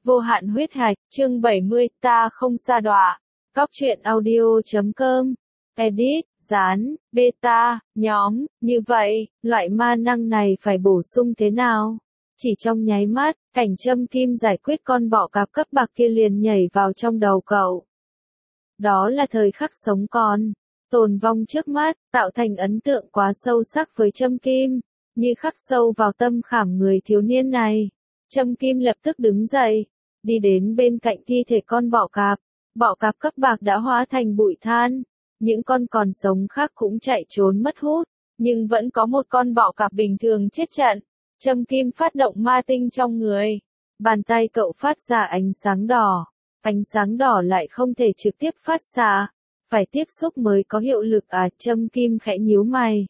Vô hạn huyết hạch, chương 70, ta không sa đọa. Cóc truyện audio.com. Edit, dán, beta, nhóm, như vậy, loại ma năng này phải bổ sung thế nào? Chỉ trong nháy mắt, cảnh Châm Kim giải quyết con bọ cạp cấp bậc kia liền nhảy vào trong đầu cậu. Đó là thời khắc sống còn, tồn vong trước mắt, tạo thành ấn tượng quá sâu sắc với Châm Kim, như khắc sâu vào tâm khảm người thiếu niên này. Châm Kim lập tức đứng dậy, đi đến bên cạnh thi thể con bọ cạp cấp bạc đã hóa thành bụi than, những con còn sống khác cũng chạy trốn mất hút, nhưng vẫn có một con bọ cạp bình thường chết trận. Châm Kim phát động ma tinh trong người, bàn tay cậu phát ra ánh sáng đỏ lại không thể trực tiếp phát xạ, phải tiếp xúc mới có hiệu lực à? Châm Kim khẽ nhíu mày.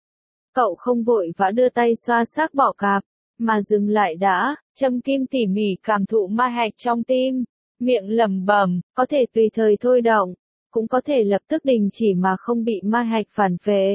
Cậu không vội vã đưa tay xoa xác bọ cạp, mà dừng lại đã. Châm Kim tỉ mỉ cảm thụ ma hạch trong tim, miệng lẩm bẩm, có thể tùy thời thôi động, cũng có thể lập tức đình chỉ mà không bị ma hạch phản phệ.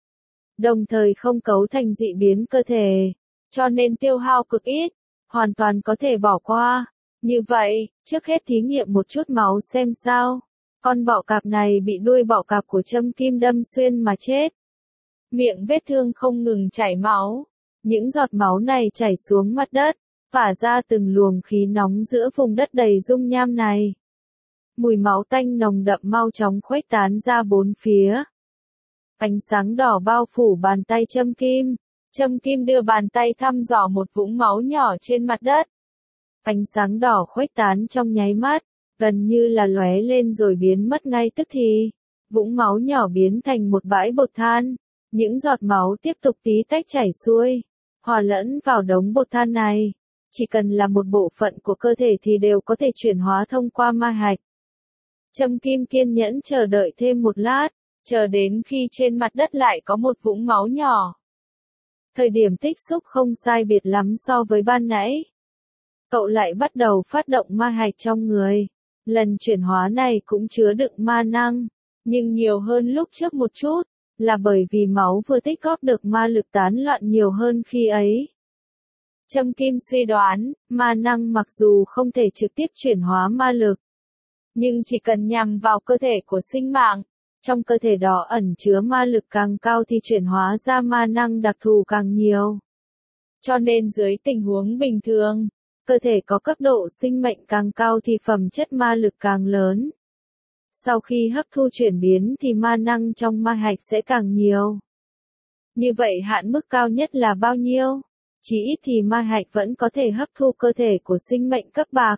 Đồng thời không cấu thành dị biến cơ thể, cho nên tiêu hao cực ít, hoàn toàn có thể bỏ qua. Như vậy, trước hết thí nghiệm một chút máu xem sao. Con bọ cạp này bị đuôi bọ cạp của Châm Kim đâm xuyên mà chết. Miệng vết thương không ngừng chảy máu. Những giọt máu này chảy xuống mặt đất, phả ra từng luồng khí nóng giữa vùng đất đầy dung nham này. Mùi máu tanh nồng đậm mau chóng khuếch tán ra bốn phía. Ánh sáng đỏ bao phủ bàn tay Châm Kim. Châm Kim đưa bàn tay thăm dò một vũng máu nhỏ trên mặt đất. Ánh sáng đỏ khuếch tán trong nháy mắt, gần như là lóe lên rồi biến mất ngay tức thì. Vũng máu nhỏ biến thành một bãi bột than. Những giọt máu tiếp tục tí tách chảy xuôi, hòa lẫn vào đống bột than này. Chỉ cần là một bộ phận của cơ thể thì đều có thể chuyển hóa thông qua ma hạch. Châm Kim kiên nhẫn chờ đợi thêm một lát, chờ đến khi trên mặt đất lại có một vũng máu nhỏ. Thời điểm tích xúc không sai biệt lắm so với ban nãy. Cậu lại bắt đầu phát động ma hạch trong người. Lần chuyển hóa này cũng chứa đựng ma năng, nhưng nhiều hơn lúc trước một chút, là bởi vì máu vừa tích góp được ma lực tán loạn nhiều hơn khi ấy. Châm Kim suy đoán, ma năng mặc dù không thể trực tiếp chuyển hóa ma lực, nhưng chỉ cần nhằm vào cơ thể của sinh mạng, trong cơ thể đó ẩn chứa ma lực càng cao thì chuyển hóa ra ma năng đặc thù càng nhiều. Cho nên dưới tình huống bình thường, cơ thể có cấp độ sinh mệnh càng cao thì phẩm chất ma lực càng lớn. Sau khi hấp thu chuyển biến thì ma năng trong ma hạch sẽ càng nhiều. Như vậy hạn mức cao nhất là bao nhiêu? Chỉ ít thì ma hạch vẫn có thể hấp thu cơ thể của sinh mệnh cấp bạc.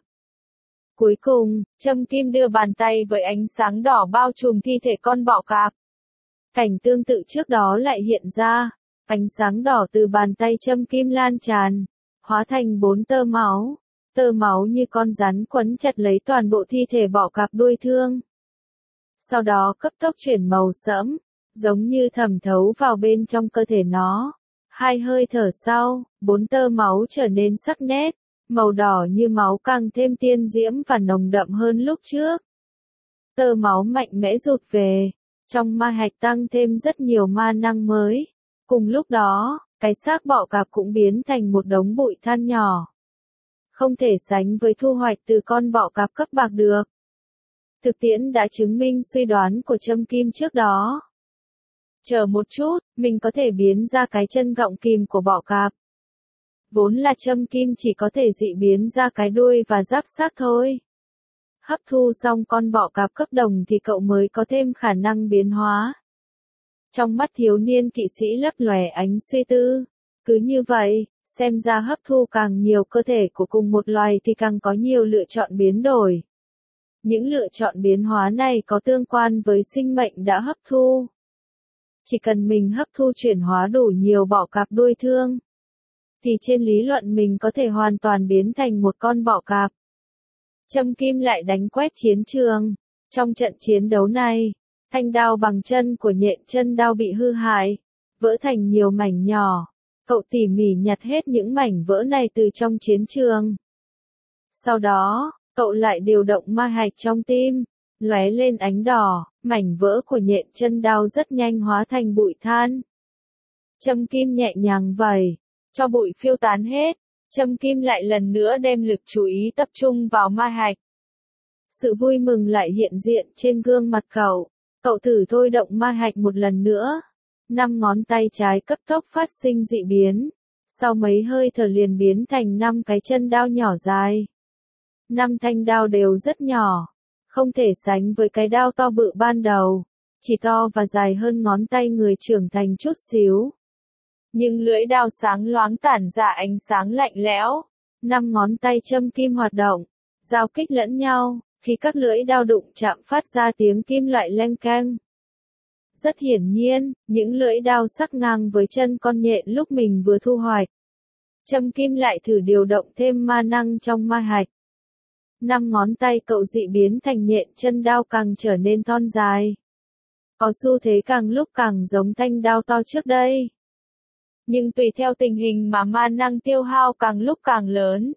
Cuối cùng, Châm Kim đưa bàn tay với ánh sáng đỏ bao trùm thi thể con bọ cạp. Cảnh tương tự trước đó lại hiện ra, ánh sáng đỏ từ bàn tay Châm Kim lan tràn, hóa thành 4 tơ máu như con rắn quấn chặt lấy toàn bộ thi thể bọ cạp đuôi thương. Sau đó cấp tốc chuyển màu sẫm, giống như thẩm thấu vào bên trong cơ thể nó. 2 hơi thở sau, 4 tơ máu trở nên sắc nét, màu đỏ như máu càng thêm tiên diễm và nồng đậm hơn lúc trước. Tơ máu mạnh mẽ rụt về, trong ma hạch tăng thêm rất nhiều ma năng mới. Cùng lúc đó, cái xác bọ cạp cũng biến thành một đống bụi than nhỏ. Không thể sánh với thu hoạch từ con bọ cạp cấp bạc được. Thực tiễn đã chứng minh suy đoán của Châm Kim trước đó. Chờ một chút, mình có thể biến ra cái chân gọng kìm của bọ cạp. Vốn là Châm Kim chỉ có thể dị biến ra cái đuôi và giáp xác thôi. Hấp thu xong con bọ cạp cấp đồng thì cậu mới có thêm khả năng biến hóa. Trong mắt thiếu niên kỵ sĩ lấp lóe ánh suy tư. Cứ như vậy, xem ra hấp thu càng nhiều cơ thể của cùng một loài thì càng có nhiều lựa chọn biến đổi. Những lựa chọn biến hóa này có tương quan với sinh mệnh đã hấp thu. Chỉ cần mình hấp thu chuyển hóa đủ nhiều bọ cạp đuôi thương, thì trên lý luận mình có thể hoàn toàn biến thành một con bọ cạp. Châm Kim lại đánh quét chiến trường. Trong trận chiến đấu này, thanh đao bằng chân của Nhện Chân Đao bị hư hại, vỡ thành nhiều mảnh nhỏ. Cậu tỉ mỉ nhặt hết những mảnh vỡ này từ trong chiến trường. Sau đó, cậu lại điều động ma hạch trong tim, lóe lên ánh đỏ, mảnh vỡ của Nhện Chân Đao rất nhanh hóa thành bụi than. Châm Kim nhẹ nhàng vẩy, cho bụi phiêu tán hết. Châm Kim lại lần nữa đem lực chú ý tập trung vào Mai Hạch. Sự vui mừng lại hiện diện trên gương mặt cậu. Cậu thử thôi động Mai Hạch một lần nữa. 5 ngón tay trái cấp tốc phát sinh dị biến. Sau mấy hơi thở liền biến thành 5 cái chân đao nhỏ dài. 5 thanh đao đều rất nhỏ. Không thể sánh với cái đao to bự ban đầu. Chỉ to và dài hơn ngón tay người trưởng thành chút xíu. Nhưng lưỡi đao sáng loáng tản ra ánh sáng lạnh lẽo. 5 ngón tay Châm Kim hoạt động, giao kích lẫn nhau, khi các lưỡi đao đụng chạm phát ra tiếng kim loại leng keng. Rất hiển nhiên, những lưỡi đao sắc ngang với chân con nhện lúc mình vừa thu hoạch. Châm Kim lại thử điều động thêm ma năng trong Mai Hạch. 5 ngón tay cậu dị biến thành nhện chân đao càng trở nên thon dài. Có xu thế càng lúc càng giống thanh đao to trước đây. Nhưng tùy theo tình hình mà ma năng tiêu hao càng lúc càng lớn.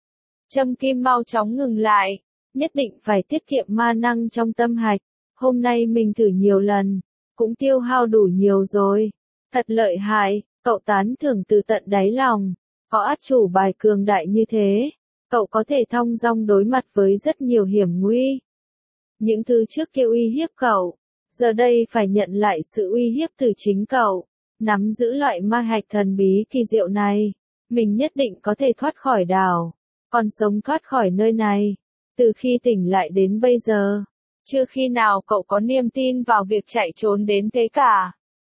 Châm Kim mau chóng ngừng lại, nhất định phải tiết kiệm ma năng trong tâm hạch. Hôm nay mình thử nhiều lần, cũng tiêu hao đủ nhiều rồi. Thật lợi hại, cậu tán thưởng từ tận đáy lòng. Có át chủ bài cường đại như thế, cậu có thể thong dong đối mặt với rất nhiều hiểm nguy. Những thứ trước kia uy hiếp cậu, giờ đây phải nhận lại sự uy hiếp từ chính cậu. Nắm giữ loại ma hạch thần bí kỳ diệu này, mình nhất định có thể thoát khỏi đảo, còn sống thoát khỏi nơi này. Từ khi tỉnh lại đến bây giờ, chưa khi nào cậu có niềm tin vào việc chạy trốn đến thế cả.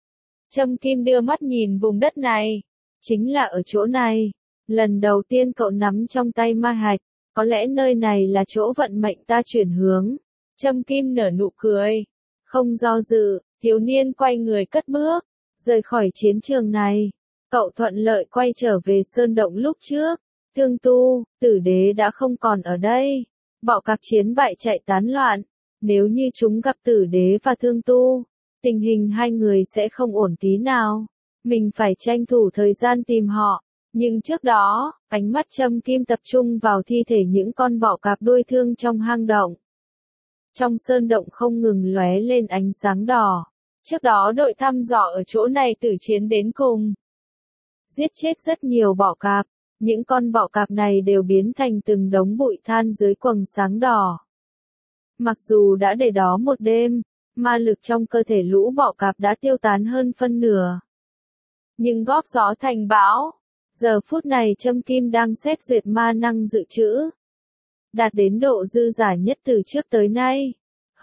Châm Kim đưa mắt nhìn vùng đất này, chính là ở chỗ này. Lần đầu tiên cậu nắm trong tay ma hạch, có lẽ nơi này là chỗ vận mệnh ta chuyển hướng. Châm Kim nở nụ cười, không do dự, thiếu niên quay người cất bước. Rời khỏi chiến trường này, cậu thuận lợi quay trở về sơn động lúc trước. Thương Tu, Tử Đế đã không còn ở đây. Bọ cạp chiến bại chạy tán loạn. Nếu như chúng gặp Tử Đế và Thương Tu, tình hình hai người sẽ không ổn tí nào. Mình phải tranh thủ thời gian tìm họ. Nhưng trước đó, ánh mắt Châm Kim tập trung vào thi thể những con bọ cạp đuôi thương trong hang động. Trong sơn động không ngừng lóe lên ánh sáng đỏ. Trước đó đội thăm dò ở chỗ này tử chiến đến cùng. Giết chết rất nhiều bọ cạp, những con bọ cạp này đều biến thành từng đống bụi than dưới quầng sáng đỏ. Mặc dù đã để đó một đêm, ma lực trong cơ thể lũ bọ cạp đã tiêu tán hơn phân nửa. Nhưng góp gió thành bão, giờ phút này Châm Kim đang xét duyệt ma năng dự trữ. Đạt đến độ dư giả nhất từ trước tới nay.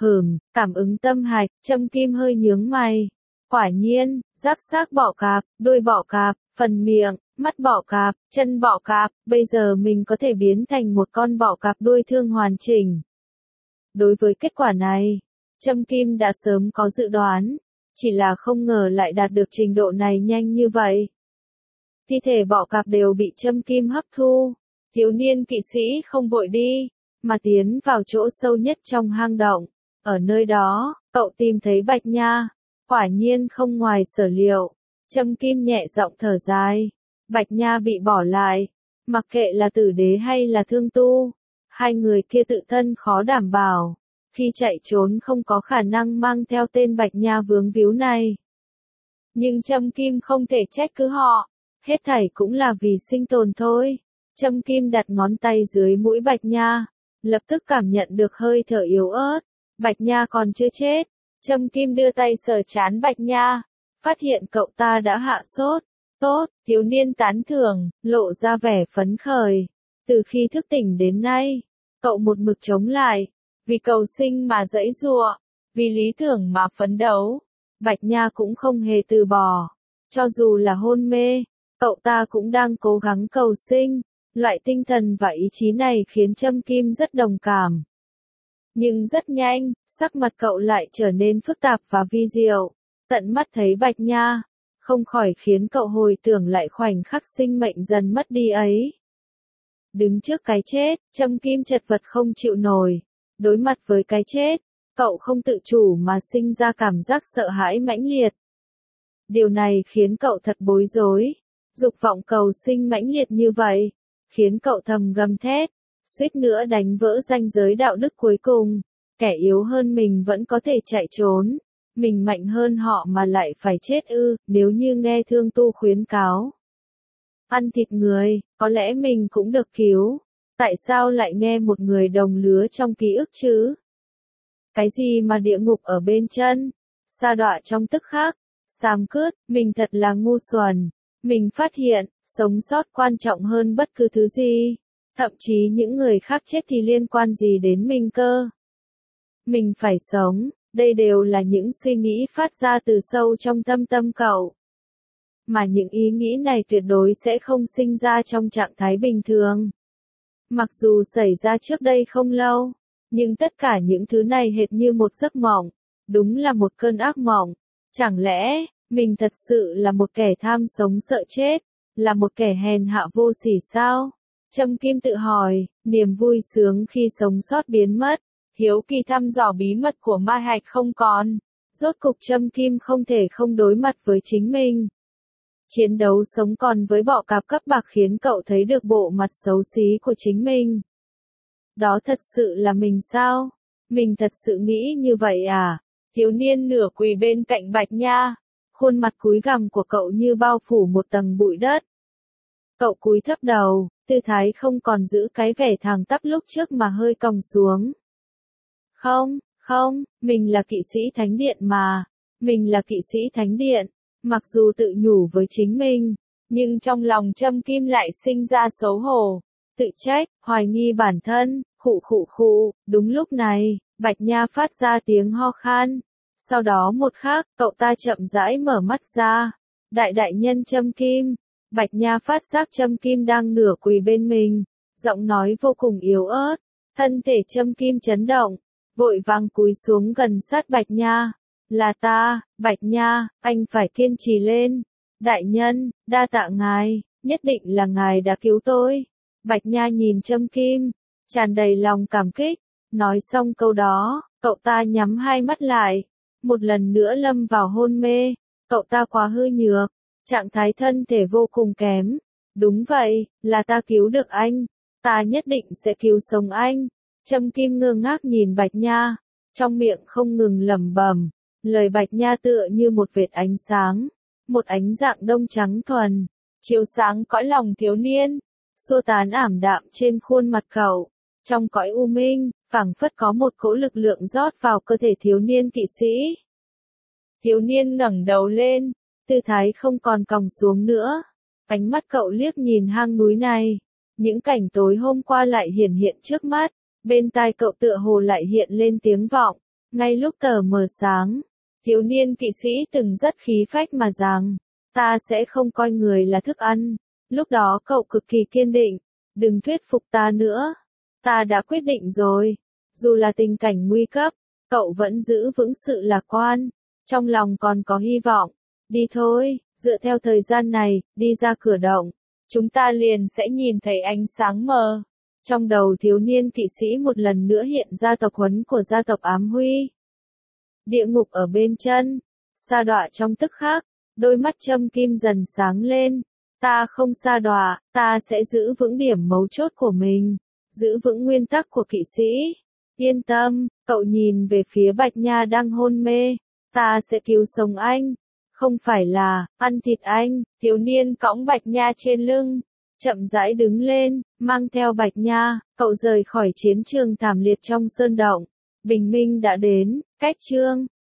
Cảm ứng tâm hạch, Châm Kim hơi nhướng mày. Quả nhiên, giáp xác bọ cạp, đuôi bọ cạp, phần miệng, mắt bọ cạp, chân bọ cạp, bây giờ mình có thể biến thành một con bọ cạp đuôi thương hoàn chỉnh. Đối với kết quả này, Châm Kim đã sớm có dự đoán, chỉ là không ngờ lại đạt được trình độ này nhanh như vậy. Thi thể bọ cạp đều bị Châm Kim hấp thu, thiếu niên kỵ sĩ không vội đi, mà tiến vào chỗ sâu nhất trong hang động. Ở nơi đó, cậu tìm thấy Bạch Nha. Quả nhiên không ngoài sở liệu. Châm Kim nhẹ giọng thở dài. Bạch Nha bị bỏ lại. Mặc kệ là Tử Đế hay là Thương Tu, hai người kia tự thân khó đảm bảo. Khi chạy trốn không có khả năng mang theo tên Bạch Nha vướng víu này. Nhưng Châm Kim không thể trách cứ họ. Hết thảy cũng là vì sinh tồn thôi. Châm Kim đặt ngón tay dưới mũi Bạch Nha. Lập tức cảm nhận được hơi thở yếu ớt. Bạch Nha còn chưa chết. Châm Kim đưa tay sờ trán Bạch Nha. Phát hiện cậu ta đã hạ sốt. Tốt, thiếu niên tán thưởng, lộ ra vẻ phấn khởi. Từ khi thức tỉnh đến nay, cậu một mực chống lại. Vì cầu sinh mà giãy giụa. Vì lý tưởng mà phấn đấu. Bạch Nha cũng không hề từ bỏ. Cho dù là hôn mê, cậu ta cũng đang cố gắng cầu sinh. Loại tinh thần và ý chí này khiến Châm Kim rất đồng cảm. Nhưng rất nhanh, sắc mặt cậu lại trở nên phức tạp và vi diệu. Tận mắt thấy Bạch Nha, không khỏi khiến cậu hồi tưởng lại khoảnh khắc sinh mệnh dần mất đi ấy. Đứng trước cái chết, Châm Kim chật vật không chịu nổi. Đối mặt với cái chết, cậu không tự chủ mà sinh ra cảm giác sợ hãi mãnh liệt. Điều này khiến cậu thật bối rối. Dục vọng cầu sinh mãnh liệt như vậy, khiến cậu thầm gầm thét. Suýt nữa đánh vỡ ranh giới đạo đức cuối cùng. Kẻ yếu hơn mình vẫn có thể chạy trốn. Mình mạnh hơn họ mà lại phải chết ư, nếu như nghe Thương Tu khuyến cáo. Ăn thịt người, có lẽ mình cũng được cứu. Tại sao lại nghe một người đồng lứa trong ký ức chứ? Cái gì mà địa ngục ở bên chân? Sa đọa trong tức khắc. Sám cướt, mình thật là ngu xuẩn. Mình phát hiện, sống sót quan trọng hơn bất cứ thứ gì. Thậm chí những người khác chết thì liên quan gì đến mình cơ? Mình phải sống, đây đều là những suy nghĩ phát ra từ sâu trong tâm tâm cậu. Mà những ý nghĩ này tuyệt đối sẽ không sinh ra trong trạng thái bình thường. Mặc dù xảy ra trước đây không lâu, nhưng tất cả những thứ này hệt như một giấc mộng, đúng là một cơn ác mộng. Chẳng lẽ, mình thật sự là một kẻ tham sống sợ chết, là một kẻ hèn hạ vô sỉ sao? Trâm Kim tự hỏi, niềm vui sướng khi sống sót biến mất, hiếu kỳ thăm dò bí mật của Mai Hạch không còn. Rốt cục Trâm Kim không thể không đối mặt với chính mình. Chiến đấu sống còn với bọ cạp cấp bạc khiến cậu thấy được bộ mặt xấu xí của chính mình. Đó thật sự là mình sao? Mình thật sự nghĩ như vậy à? Thiếu niên nửa quỳ bên cạnh Bạch Nha. Khuôn mặt cúi gằm của cậu như bao phủ một tầng bụi đất. Cậu cúi thấp đầu, tư thái không còn giữ cái vẻ thẳng tắp lúc trước mà hơi còng xuống. Không, mình là kỵ sĩ thánh điện mà. Mình là kỵ sĩ thánh điện. Mặc dù tự nhủ với chính mình, nhưng trong lòng Trâm Kim lại sinh ra xấu hổ, tự trách, hoài nghi bản thân, khụ. Đúng lúc này, Bạch Nha phát ra tiếng ho khan. Sau đó một khắc, cậu ta chậm rãi mở mắt ra. Đại nhân Trâm Kim. Bạch Nha phát giác Trâm Kim đang nửa quỳ bên mình, giọng nói vô cùng yếu ớt. Thân thể Trâm Kim chấn động, vội vàng cúi xuống gần sát Bạch Nha. Là ta, Bạch Nha, anh phải kiên trì lên. Đại nhân, đa tạ ngài, nhất định là ngài đã cứu tôi. Bạch Nha nhìn Trâm Kim, tràn đầy lòng cảm kích. Nói xong câu đó, cậu ta nhắm hai mắt lại, một lần nữa lâm vào hôn mê. Cậu ta quá hư nhược, trạng thái thân thể vô cùng kém. Đúng vậy, là ta cứu được anh. Ta nhất định sẽ cứu sống anh. Trâm Kim ngơ ngác nhìn Bạch Nha, trong miệng không ngừng lẩm bẩm. Lời Bạch Nha tựa như một vệt ánh sáng, một ánh dạng đông trắng thuần, chiếu sáng cõi lòng thiếu niên, xua tán ảm đạm trên khuôn mặt cậu. Trong cõi u minh, phảng phất có một cỗ lực lượng rót vào cơ thể thiếu niên kỵ sĩ. Thiếu niên ngẩng đầu lên, tư thái không còn còng xuống nữa. Ánh mắt cậu liếc nhìn hang núi này, những cảnh tối hôm qua lại hiển hiện trước mắt, bên tai cậu tựa hồ lại hiện lên tiếng vọng. Ngay lúc tờ mờ sáng, thiếu niên kỵ sĩ từng rất khí phách mà rằng, ta sẽ không coi người là thức ăn. Lúc đó cậu cực kỳ kiên định, đừng thuyết phục ta nữa. Ta đã quyết định rồi. Dù là tình cảnh nguy cấp, cậu vẫn giữ vững sự lạc quan. Trong lòng còn có hy vọng. Đi thôi, dựa theo thời gian này, đi ra cửa động. Chúng ta liền sẽ nhìn thấy ánh sáng mờ. Trong đầu thiếu niên kỵ sĩ một lần nữa hiện ra tập huấn của gia tộc Ám Huy. Địa ngục ở bên chân. Sa đọa trong tức khắc, đôi mắt Trâm Kim dần sáng lên. Ta không sa đọa, ta sẽ giữ vững điểm mấu chốt của mình. Giữ vững nguyên tắc của kỵ sĩ. Yên tâm, cậu nhìn về phía Bạch Nha đang hôn mê. Ta sẽ cứu sống anh. Không phải là, ăn thịt anh. Thiếu niên cõng Bạch Nha trên lưng, chậm rãi đứng lên, mang theo Bạch Nha, cậu rời khỏi chiến trường thảm liệt trong sơn động. Bình minh đã đến, cách chương